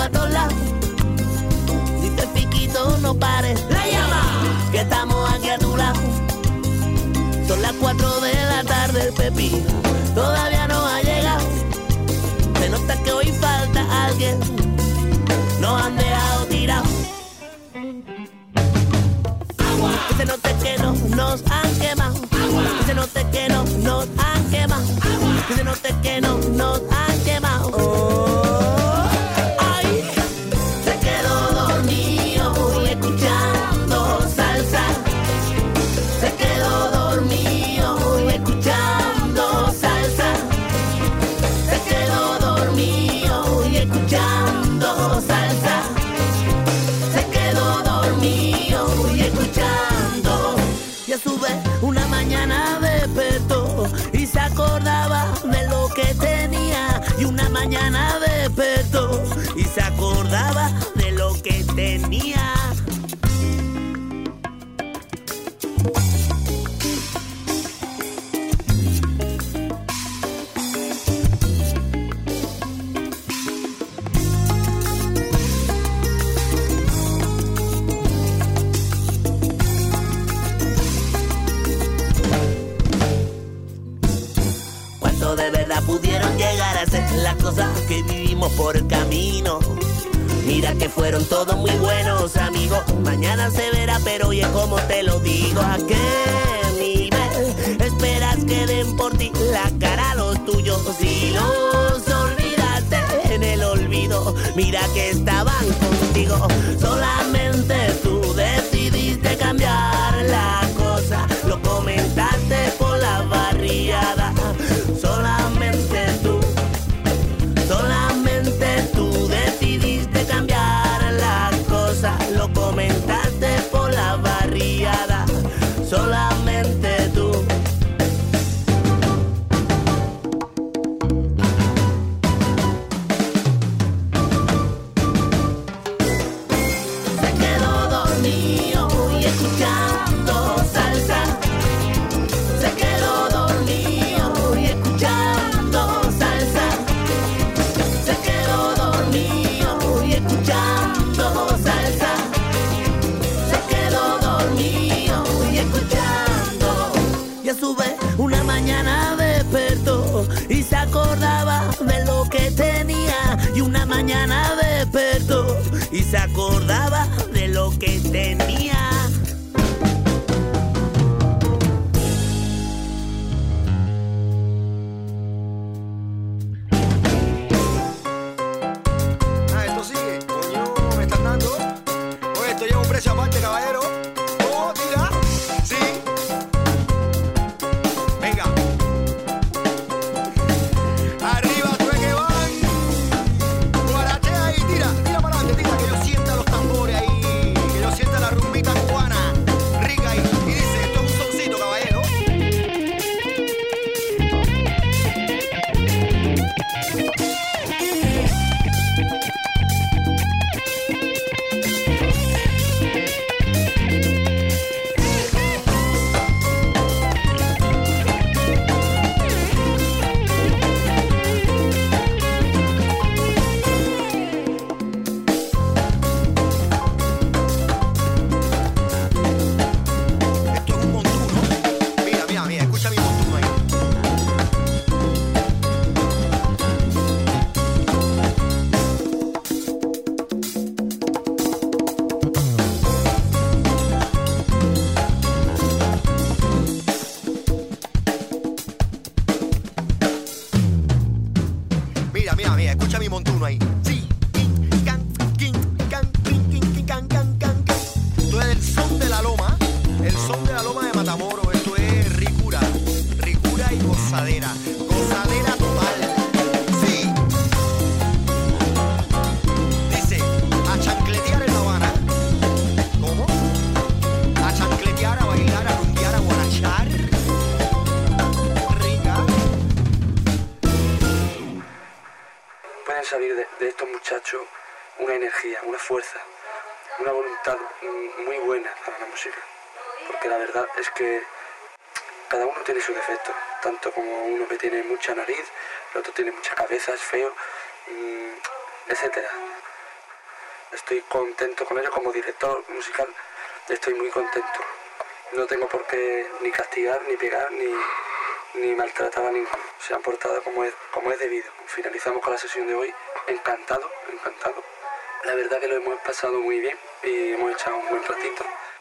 a todos lados. Dice Piquito, no pares, la llama, que estamos aquí a tu lado. Son las 4 de la tarde, el Pepino todavía no ha llegado. Se nota que hoy falta alguien, nos han dejado tirados. Que se note que no nos han quemado. Que se note que no nos han quemado. Que se note que no nos han quemado. Oh, ay, se quedó dormido y escuchando salsa. Se quedó dormido y escuchando salsa. Se quedó dormido y escuchando salsa. Se quedó dormido y escuchando. Y a su vez una mañana despertó y se acordaba de lo que tenía. Y una mañana despertó y se acordaba de lo que tenía. De verdad pudieron llegar a ser las cosas que vivimos por el camino. Mira que fueron todos muy buenos amigos. Mañana se verá, pero oye, como te lo digo, ¿a qué nivel esperas que den por ti la cara a los tuyos? Si los olvidaste en el olvido, mira que estaban contigo. Solamente tú decidiste cambiar la cosa, lo comentaste por la barriada. Solamente tú decidiste cambiar la cosa, lo comentaste por la barriada. Solamente tú. Se quedó dormido y escuchando salsa. Se quedó dormido y escuchando salsa. Se quedó dormido y escuchando salsa. Se quedó dormido y escuchando. Y a su vez una mañana despertó y se acordaba de lo que tenía. Y una mañana despertó y se acordaba de lo que tenía. Aparte, caballero. Oh, tira. Sí. Venga. Arriba, tú que van. Guaratea y tira. Tira para adelante, tira. Que yo sienta los tambores ahí. Que yo sienta la rumbita cubana. Rica ahí. Y dice, esto es un soncito, caballero. Mira, escucha mi montuno ahí. Sí. Esto es el son de la loma. El son de la loma de Matamoros. Esto es ricura. Ricura y gozadera. Gozadera total. Sí. Dice, a chancletear en La Habana. ¿Cómo? A chancletear, a bailar, a rumbear, a guarachar. Rica. Pueden salir de estos muchachos una energía, una fuerza, una voluntad muy buena para la música, porque la verdad es que cada uno tiene sus defectos, tanto como uno que tiene mucha nariz, el otro tiene mucha cabeza, es feo, etcétera. estoy contento con ellos como director musical, estoy muy contento. No tengo por qué ni castigar, ni pegar, ni maltratar a ninguno. Se han portado como es debido. Finalizamos con la sesión de hoy, encantado. La verdad que lo hemos pasado muy bien y hemos echado un buen ratito.